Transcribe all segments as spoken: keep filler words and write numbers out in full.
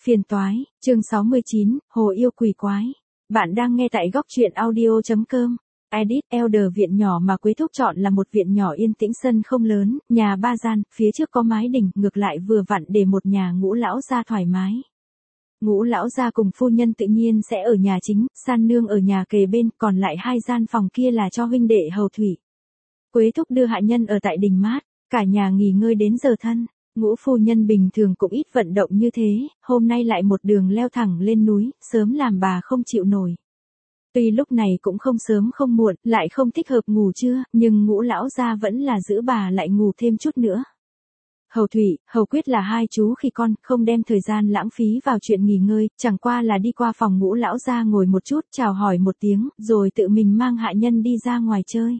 Phiền toái, chương sáu mươi chín, Hồ yêu quỷ quái. Bạn đang nghe tại góc truyện audio.com. Edit, Elder viện nhỏ mà Quế Thúc chọn là một viện nhỏ yên tĩnh, sân không lớn, nhà ba gian, phía trước có mái đình, ngược lại vừa vặn để một nhà Ngũ lão gia thoải mái. Ngũ lão gia cùng phu nhân tự nhiên sẽ ở nhà chính, San nương ở nhà kề bên, còn lại hai gian phòng kia là cho huynh đệ hầu thủy. Quế Thúc đưa hạ nhân ở tại đình mát, cả nhà nghỉ ngơi đến giờ thân. Ngũ phu nhân bình thường cũng ít vận động như thế, hôm nay lại một đường leo thẳng lên núi, sớm làm bà không chịu nổi. Tuy lúc này cũng không sớm không muộn, lại không thích hợp ngủ trưa, nhưng Ngũ lão gia vẫn là giữ bà lại ngủ thêm chút nữa. Hầu Thủy, Hầu Quyết là hai chú khi con, không đem thời gian lãng phí vào chuyện nghỉ ngơi, chẳng qua là đi qua phòng Ngũ lão gia ngồi một chút, chào hỏi một tiếng, rồi tự mình mang hạ nhân đi ra ngoài chơi.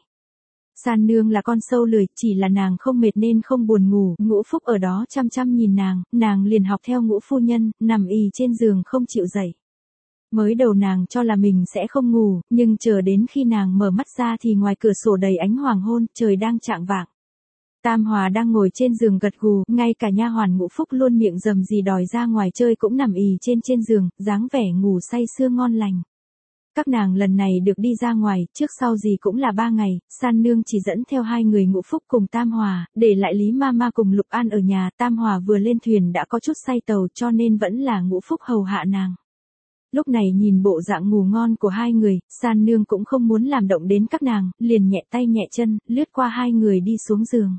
San nương là con sâu lười, chỉ là nàng không mệt nên không buồn ngủ, Ngũ Phúc ở đó chăm chăm nhìn nàng, nàng liền học theo Ngũ phu nhân, nằm ì trên giường không chịu dậy. Mới đầu nàng cho là mình sẽ không ngủ, nhưng chờ đến khi nàng mở mắt ra thì ngoài cửa sổ đầy ánh hoàng hôn, trời đang chạng vạng. Tam Hòa đang ngồi trên giường gật gù, ngay cả nha hoàn Ngũ Phúc luôn miệng rầm rì đòi ra ngoài chơi cũng nằm ì trên trên giường, dáng vẻ ngủ say sưa ngon lành. Các nàng lần này được đi ra ngoài, trước sau gì cũng là ba ngày, San nương chỉ dẫn theo hai người Ngũ Phúc cùng Tam Hòa, để lại Lý Mama cùng Lục An ở nhà. Tam Hòa vừa lên thuyền đã có chút say tàu cho nên vẫn là Ngũ Phúc hầu hạ nàng. Lúc này nhìn bộ dạng ngủ ngon của hai người, San nương cũng không muốn làm động đến các nàng, liền nhẹ tay nhẹ chân, lướt qua hai người đi xuống giường.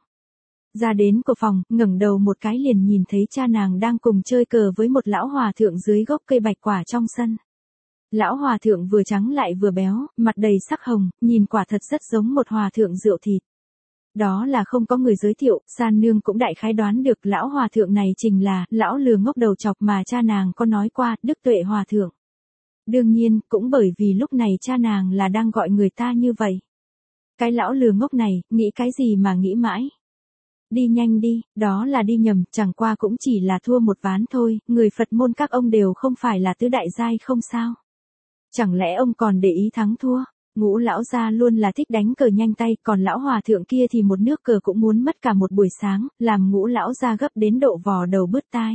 Ra đến cửa phòng, ngẩng đầu một cái liền nhìn thấy cha nàng đang cùng chơi cờ với một lão hòa thượng dưới gốc cây bạch quả trong sân. Lão hòa thượng vừa trắng lại vừa béo, mặt đầy sắc hồng, nhìn quả thật rất giống một hòa thượng rượu thịt. Đó là không có người giới thiệu, San nương cũng đại khái đoán được lão hòa thượng này chính là lão lừa ngốc đầu chọc mà cha nàng có nói qua, Đức Tuệ hòa thượng. Đương nhiên, cũng bởi vì lúc này cha nàng là đang gọi người ta như vậy. Cái lão lừa ngốc này, nghĩ cái gì mà nghĩ mãi. Đi nhanh đi, đó là đi nhầm, chẳng qua cũng chỉ là thua một ván thôi, người Phật môn các ông đều không phải là tứ đại giai không sao. Chẳng lẽ ông còn để ý thắng thua? Ngũ lão gia luôn là thích đánh cờ nhanh tay, còn lão hòa thượng kia thì một nước cờ cũng muốn mất cả một buổi sáng, làm ngũ lão gia gấp đến độ vò đầu bứt tai.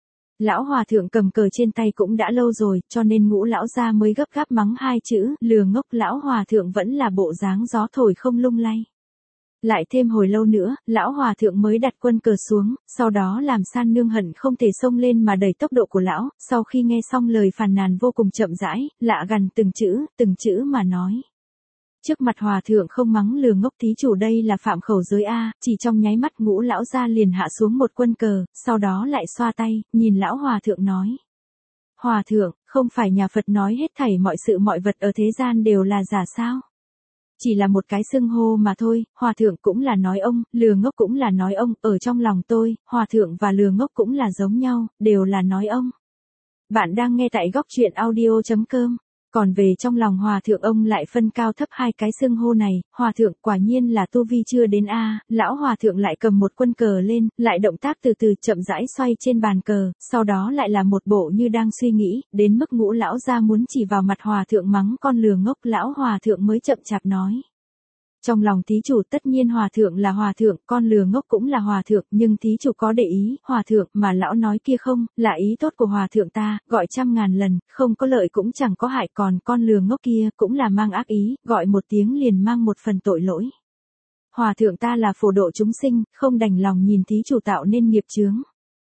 Lão hòa thượng cầm cờ trên tay cũng đã lâu rồi, cho nên ngũ lão gia mới gấp gáp mắng hai chữ, lừa ngốc. Lão hòa thượng vẫn là bộ dáng gió thổi không lung lay. Lại thêm hồi lâu nữa, lão hòa thượng mới đặt quân cờ xuống, sau đó làm San nương hận không thể xông lên mà đẩy tốc độ của lão, sau khi nghe xong lời phàn nàn vô cùng chậm rãi, lạ gần từng chữ, từng chữ mà nói. Trước mặt hòa thượng không mắng lừa ngốc thí chủ đây là phạm khẩu giới A, chỉ trong nháy mắt Ngũ lão gia liền hạ xuống một quân cờ, sau đó lại xoa tay, nhìn lão hòa thượng nói. Hòa thượng, không phải nhà Phật nói hết thảy mọi sự mọi vật ở thế gian đều là giả sao? Chỉ là một cái xưng hô mà thôi, hòa thượng cũng là nói ông, lừa ngốc cũng là nói ông, ở trong lòng tôi, hòa thượng và lừa ngốc cũng là giống nhau, đều là nói ông. Bạn đang nghe tại góc truyện audio.com. Còn về trong lòng hòa thượng ông lại phân cao thấp hai cái xưng hô này, hòa thượng quả nhiên là tu vi chưa đến A, lão hòa thượng lại cầm một quân cờ lên, lại động tác từ từ chậm rãi xoay trên bàn cờ, sau đó lại là một bộ như đang suy nghĩ, đến mức ngũ lão gia muốn chỉ vào mặt hòa thượng mắng con lừa ngốc, lão hòa thượng mới chậm chạp nói. Trong lòng thí chủ tất nhiên hòa thượng là hòa thượng, con lừa ngốc cũng là hòa thượng, nhưng thí chủ có để ý, hòa thượng mà lão nói kia không, là ý tốt của hòa thượng ta, gọi trăm ngàn lần, không có lợi cũng chẳng có hại, còn con lừa ngốc kia cũng là mang ác ý, gọi một tiếng liền mang một phần tội lỗi. Hòa thượng ta là phổ độ chúng sinh, không đành lòng nhìn thí chủ tạo nên nghiệp chướng.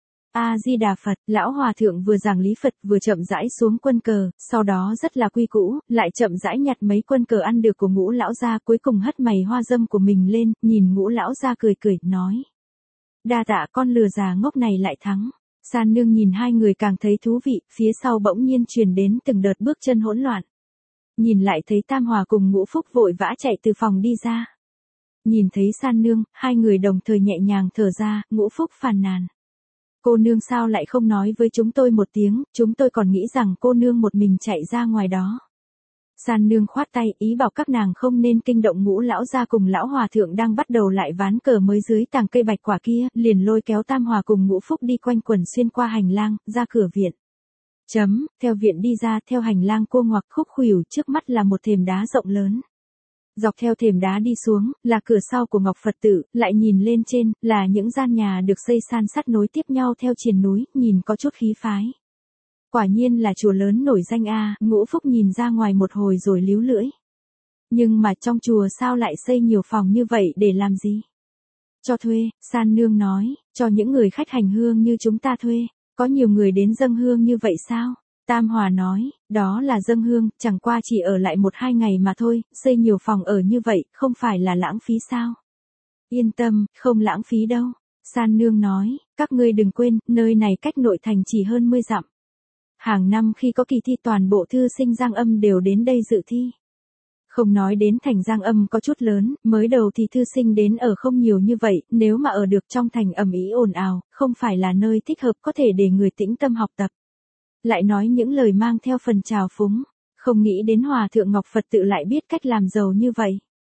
A-di-đà Phật, lão hòa thượng vừa giảng lý Phật vừa chậm rãi xuống quân cờ, sau đó rất là quy cũ, lại chậm rãi nhặt mấy quân cờ ăn được của ngũ lão gia, cuối cùng hất mày hoa dâm của mình lên, nhìn ngũ lão gia cười cười, nói. Đa tạ con lừa già ngốc này lại thắng. San nương nhìn hai người càng thấy thú vị, phía sau bỗng nhiên truyền đến từng đợt bước chân hỗn loạn. Nhìn lại thấy Tam Hòa cùng Ngũ Phúc vội vã chạy từ phòng đi ra. Nhìn thấy San nương, hai người đồng thời nhẹ nhàng thở ra, Ngũ Phúc phàn nàn. Cô nương sao lại không nói với chúng tôi một tiếng, chúng tôi còn nghĩ rằng cô nương một mình chạy ra ngoài đó. San nương khoát tay, ý bảo các nàng không nên kinh động ngũ lão gia cùng lão hòa thượng đang bắt đầu lại ván cờ mới dưới tàng cây bạch quả kia, liền lôi kéo Tam Hòa cùng Ngũ Phúc đi quanh quần xuyên qua hành lang, ra cửa viện. Chấm, theo viện đi ra, theo hành lang cua ngoặc khúc khuỷu, trước mắt là một thềm đá rộng lớn. Dọc theo thềm đá đi xuống, là cửa sau của Ngọc Phật Tự, lại nhìn lên trên, là những gian nhà được xây san sát nối tiếp nhau theo triền núi, nhìn có chút khí phái. Quả nhiên là chùa lớn nổi danh a, Ngũ Phúc nhìn ra ngoài một hồi rồi líu lưỡi. Nhưng mà trong chùa sao lại xây nhiều phòng như vậy để làm gì? Cho thuê, San Nương nói, cho những người khách hành hương như chúng ta thuê. Có nhiều người đến dâng hương như vậy sao? Tam Hòa nói, đó là dâng hương, chẳng qua chỉ ở lại một hai ngày mà thôi, xây nhiều phòng ở như vậy, không phải là lãng phí sao? Yên tâm, không lãng phí đâu. San Nương nói, các ngươi đừng quên, nơi này cách nội thành chỉ hơn mươi dặm. Hàng năm khi có kỳ thi toàn bộ thư sinh Giang Âm đều đến đây dự thi. Không nói đến thành Giang Âm có chút lớn, mới đầu thì thư sinh đến ở không nhiều như vậy, nếu mà ở được trong thành ầm ĩ ồn ào, không phải là nơi thích hợp có thể để người tĩnh tâm học tập. Lại nói những lời mang theo phần trào phúng, không nghĩ đến Hòa thượng Ngọc Phật tự lại biết cách làm giàu như vậy.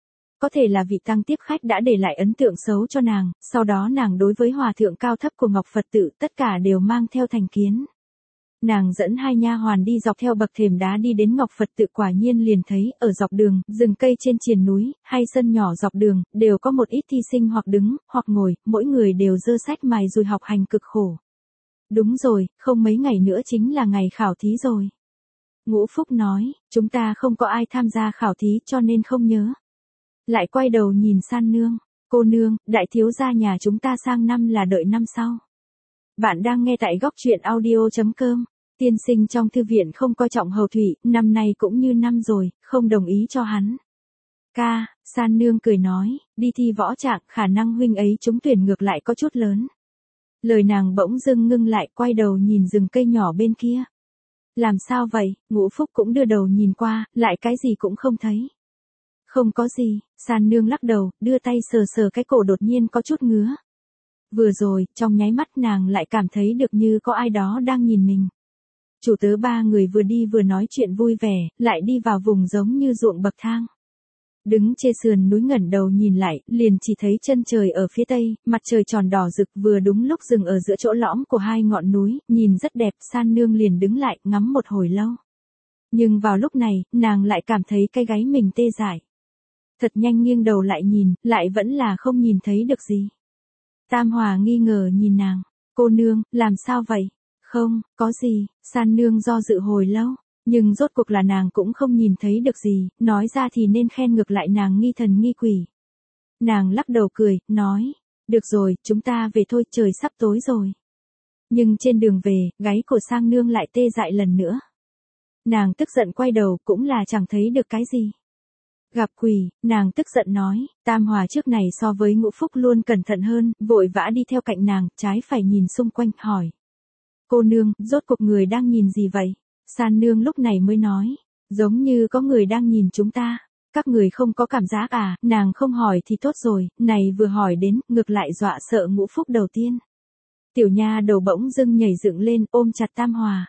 Có thể là vị tăng tiếp khách đã để lại ấn tượng xấu cho nàng, sau đó nàng đối với Hòa thượng cao thấp của Ngọc Phật tự tất cả đều mang theo thành kiến. Nàng dẫn hai nha hoàn đi dọc theo bậc thềm đá đi đến Ngọc Phật tự, quả nhiên liền thấy, ở dọc đường, rừng cây trên triền núi, hay sân nhỏ dọc đường, đều có một ít thi sinh hoặc đứng, hoặc ngồi, mỗi người đều giơ sách mài rồi học hành cực khổ. Đúng rồi, không mấy ngày nữa chính là ngày khảo thí rồi. Ngũ Phúc nói, chúng ta không có ai tham gia khảo thí cho nên không nhớ. Lại quay đầu nhìn San Nương, cô nương, đại thiếu gia nhà chúng ta sang năm là đợi năm sau. Bạn đang nghe tại góc truyện audio chấm com. Tiên sinh trong thư viện không coi trọng Hầu Thủy, năm nay cũng như năm rồi, không đồng ý cho hắn. Ca, San Nương cười nói, đi thi võ trạng, khả năng huynh ấy trúng tuyển ngược lại có chút lớn. Lời nàng bỗng dưng ngưng lại, quay đầu nhìn rừng cây nhỏ bên kia. Làm sao vậy? Ngũ Phúc cũng đưa đầu nhìn qua, lại cái gì cũng không thấy. Không có gì, San Nương lắc đầu, đưa tay sờ sờ cái cổ đột nhiên có chút ngứa. Vừa rồi, trong nháy mắt nàng lại cảm thấy được như có ai đó đang nhìn mình. Chủ tớ ba người vừa đi vừa nói chuyện vui vẻ, lại đi vào vùng giống như ruộng bậc thang. Đứng trên sườn núi ngẩng đầu nhìn lại, liền chỉ thấy chân trời ở phía tây, mặt trời tròn đỏ rực vừa đúng lúc dừng ở giữa chỗ lõm của hai ngọn núi, nhìn rất đẹp. San Nương liền đứng lại, ngắm một hồi lâu. Nhưng vào lúc này, nàng lại cảm thấy cái gáy mình tê dại. Thật nhanh nghiêng đầu lại nhìn, lại vẫn là không nhìn thấy được gì. Tam Hòa nghi ngờ nhìn nàng, cô nương, làm sao vậy? Không, có gì, San Nương do dự hồi lâu, nhưng rốt cuộc là nàng cũng không nhìn thấy được gì, nói ra thì nên khen ngược lại nàng nghi thần nghi quỷ. Nàng lắc đầu cười, nói, được rồi, chúng ta về thôi, trời sắp tối rồi. Nhưng trên đường về, gáy của Sang Nương lại tê dại lần nữa. Nàng tức giận quay đầu cũng là chẳng thấy được cái gì. Gặp quỷ, nàng tức giận nói, Tam Hòa trước này so với Ngũ Phúc luôn cẩn thận hơn, vội vã đi theo cạnh nàng, trái phải nhìn xung quanh, hỏi. Cô nương, rốt cuộc người đang nhìn gì vậy? San Nương lúc này mới nói, giống như có người đang nhìn chúng ta. Các người không có cảm giác à? Nàng không hỏi thì tốt rồi, này vừa hỏi đến, ngược lại dọa sợ Ngũ Phúc đầu tiên. Tiểu nha đầu bỗng dưng nhảy dựng lên, ôm chặt Tam Hòa.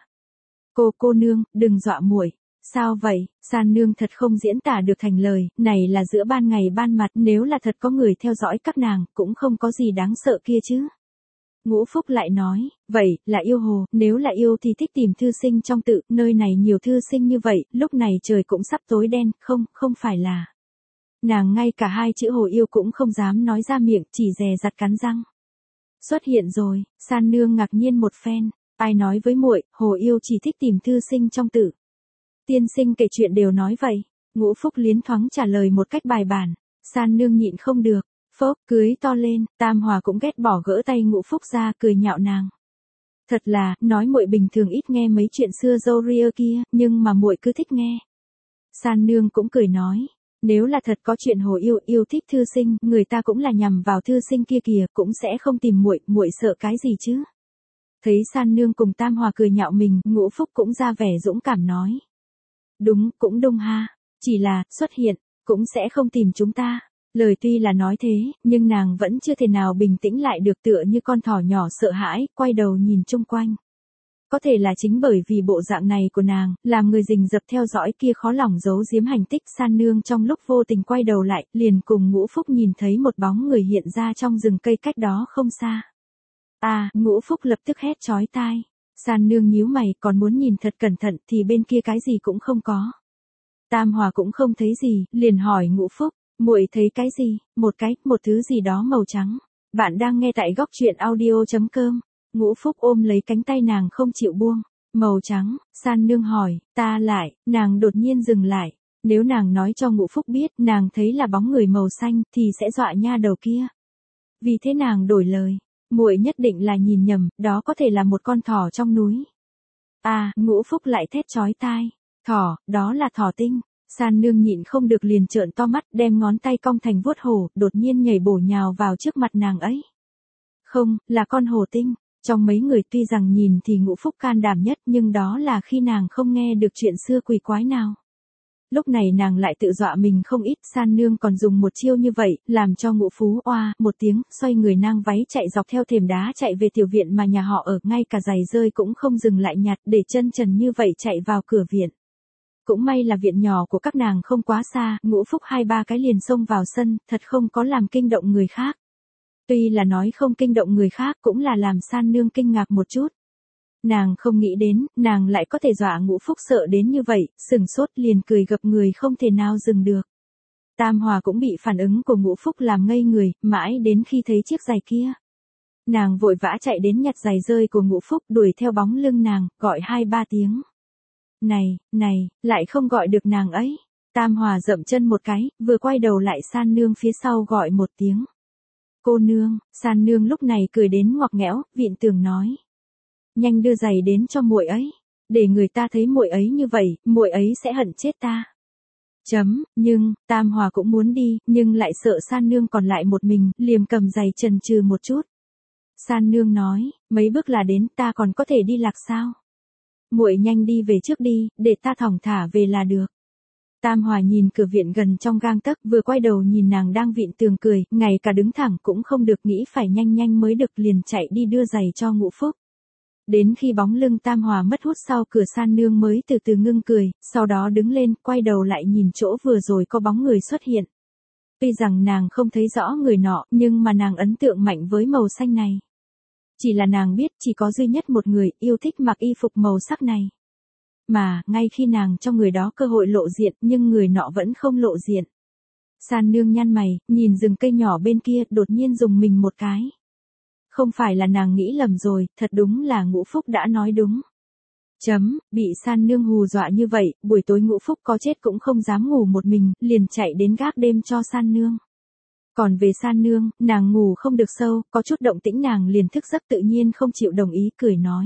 Cô cô nương, đừng dọa muội. Sao vậy? San Nương thật không diễn tả được thành lời, này là giữa ban ngày ban mặt, nếu là thật có người theo dõi các nàng, cũng không có gì đáng sợ kia chứ. Ngũ Phúc lại nói, vậy, là yêu hồ, nếu là yêu thì thích tìm thư sinh trong tự, nơi này nhiều thư sinh như vậy, lúc này trời cũng sắp tối đen, không, không phải là. Nàng ngay cả hai chữ hồ yêu cũng không dám nói ra miệng, chỉ dè dặt cắn răng. Xuất hiện rồi, San Nương ngạc nhiên một phen, ai nói với muội, hồ yêu chỉ thích tìm thư sinh trong tự. Tiên sinh kể chuyện đều nói vậy. Ngũ Phúc liến thoáng trả lời một cách bài bản. San Nương nhịn không được, phốc, cưới to lên. Tam Hòa cũng ghét bỏ gỡ tay Ngũ Phúc ra, cười nhạo nàng. Thật là, nói muội bình thường ít nghe mấy chuyện xưa dâu ria kia, nhưng mà muội cứ thích nghe. San Nương cũng cười nói, nếu là thật có chuyện hồ yêu yêu thích thư sinh, người ta cũng là nhằm vào thư sinh kia kìa, cũng sẽ không tìm muội, muội sợ cái gì chứ? Thấy San Nương cùng Tam Hòa cười nhạo mình, Ngũ Phúc cũng ra vẻ dũng cảm nói. Đúng, cũng đúng ha, chỉ là, xuất hiện, cũng sẽ không tìm chúng ta. Lời tuy là nói thế, nhưng nàng vẫn chưa thể nào bình tĩnh lại được, tựa như con thỏ nhỏ sợ hãi, quay đầu nhìn chung quanh. Có thể là chính bởi vì bộ dạng này của nàng, làm người rình rập theo dõi kia khó lòng giấu giếm hành tích. San Nương trong lúc vô tình quay đầu lại, liền cùng Ngũ Phúc nhìn thấy một bóng người hiện ra trong rừng cây cách đó không xa. À, Ngũ Phúc lập tức hét chói tai. San Nương nhíu mày, còn muốn nhìn thật cẩn thận thì bên kia cái gì cũng không có. Tam Hòa cũng không thấy gì, liền hỏi Ngũ Phúc, muội thấy cái gì? Một cái, một thứ gì đó màu trắng. Bạn đang nghe tại góc truyện audio chấm com. Ngũ Phúc ôm lấy cánh tay nàng không chịu buông. Màu trắng, San Nương hỏi, ta lại, nàng đột nhiên dừng lại. Nếu nàng nói cho Ngũ Phúc biết nàng thấy là bóng người màu xanh thì sẽ dọa nha đầu kia. Vì thế nàng đổi lời, muội nhất định là nhìn nhầm, đó có thể là một con thỏ trong núi. À, Ngũ Phúc lại thét chói tai, thỏ, đó là thỏ tinh. San Nương nhịn không được liền trợn to mắt, đem ngón tay cong thành vuốt hổ, đột nhiên nhảy bổ nhào vào trước mặt nàng ấy. Không, là con hổ tinh. Trong mấy người tuy rằng nhìn thì Ngũ Phúc can đảm nhất nhưng đó là khi nàng không nghe được chuyện xưa quỷ quái nào. Lúc này nàng lại tự dọa mình không ít. San Nương còn dùng một chiêu như vậy, làm cho Ngũ Phú oa một tiếng, xoay người nang váy chạy dọc theo thềm đá chạy về tiểu viện mà nhà họ ở, ngay cả giày rơi cũng không dừng lại nhặt, để chân trần như vậy chạy vào cửa viện. Cũng may là viện nhỏ của các nàng không quá xa, Ngũ Phúc hai ba cái liền xông vào sân, thật không có làm kinh động người khác. Tuy là nói không kinh động người khác cũng là làm San Nương kinh ngạc một chút. Nàng không nghĩ đến, nàng lại có thể dọa Ngũ Phúc sợ đến như vậy, sừng sốt liền cười gập người không thể nào dừng được. Tam Hòa cũng bị phản ứng của Ngũ Phúc làm ngây người, mãi đến khi thấy chiếc giày kia. Nàng vội vã chạy đến nhặt giày rơi của Ngũ Phúc, đuổi theo bóng lưng nàng, gọi hai ba tiếng. Này, này, lại không gọi được nàng ấy. Tam Hòa dậm chân một cái, vừa quay đầu lại San Nương phía sau gọi một tiếng. Cô nương. San Nương lúc này cười đến ngoặc nghẽo, Viện Tường nói. Nhanh đưa giày đến cho muội ấy, để người ta thấy muội ấy như vậy, muội ấy sẽ hận chết ta. Chấm, nhưng, Tam Hòa cũng muốn đi, nhưng lại sợ San Nương còn lại một mình, liềm cầm giày chần chừ một chút. San Nương nói, mấy bước là đến, ta còn có thể đi lạc sao? Muội nhanh đi về trước đi, để ta thong thả về là được. Tam Hòa nhìn cửa viện gần trong gang tấc, vừa quay đầu nhìn nàng đang Viện Tường cười, ngay cả đứng thẳng cũng không được, nghĩ phải nhanh nhanh mới được, liền chạy đi đưa giày cho Ngũ Phúc. Đến khi bóng lưng Tam Hòa mất hút sau cửa, San Nương mới từ từ ngưng cười, sau đó đứng lên, quay đầu lại nhìn chỗ vừa rồi có bóng người xuất hiện. Tuy rằng nàng không thấy rõ người nọ, nhưng mà nàng ấn tượng mạnh với màu xanh này. Chỉ là nàng biết chỉ có duy nhất một người yêu thích mặc y phục màu sắc này. Mà, ngay khi nàng cho người đó cơ hội lộ diện, nhưng người nọ vẫn không lộ diện. San Nương nhăn mày, nhìn rừng cây nhỏ bên kia, đột nhiên rùng mình một cái. Không phải là nàng nghĩ lầm rồi, thật đúng là Ngũ Phúc đã nói đúng. Chấm, bị San Nương hù dọa như vậy, buổi tối Ngũ Phúc có chết cũng không dám ngủ một mình, liền chạy đến gác đêm cho San Nương. Còn về San Nương, nàng ngủ không được sâu, có chút động tĩnh nàng liền thức giấc, tự nhiên không chịu đồng ý, cười nói.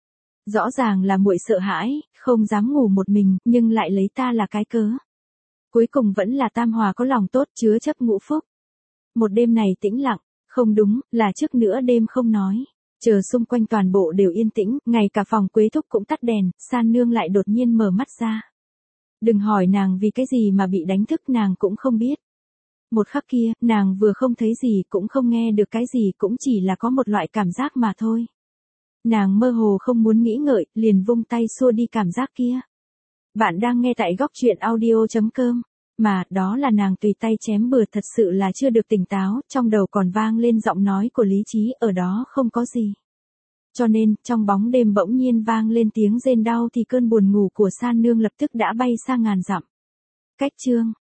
Rõ ràng là muội sợ hãi, không dám ngủ một mình, nhưng lại lấy ta là cái cớ. Cuối cùng vẫn là Tam Hòa có lòng tốt chứa chấp Ngũ Phúc. Một đêm này tĩnh lặng, không đúng, là trước nữa đêm không nói. Chờ xung quanh toàn bộ đều yên tĩnh, ngay cả phòng Quế Thúc cũng tắt đèn, San Nương lại đột nhiên mở mắt ra. Đừng hỏi nàng vì cái gì mà bị đánh thức, nàng cũng không biết. Một khắc kia, nàng vừa không thấy gì cũng không nghe được cái gì, cũng chỉ là có một loại cảm giác mà thôi. Nàng mơ hồ không muốn nghĩ ngợi, liền vung tay xua đi cảm giác kia. Bạn đang nghe tại góc truyện audio chấm com. Mà, đó là nàng tùy tay chém bừa, thật sự là chưa được tỉnh táo, trong đầu còn vang lên giọng nói của lý trí, ở đó không có gì. Cho nên, trong bóng đêm bỗng nhiên vang lên tiếng rên đau thì cơn buồn ngủ của San Nương lập tức đã bay xa ngàn dặm. Cách chương.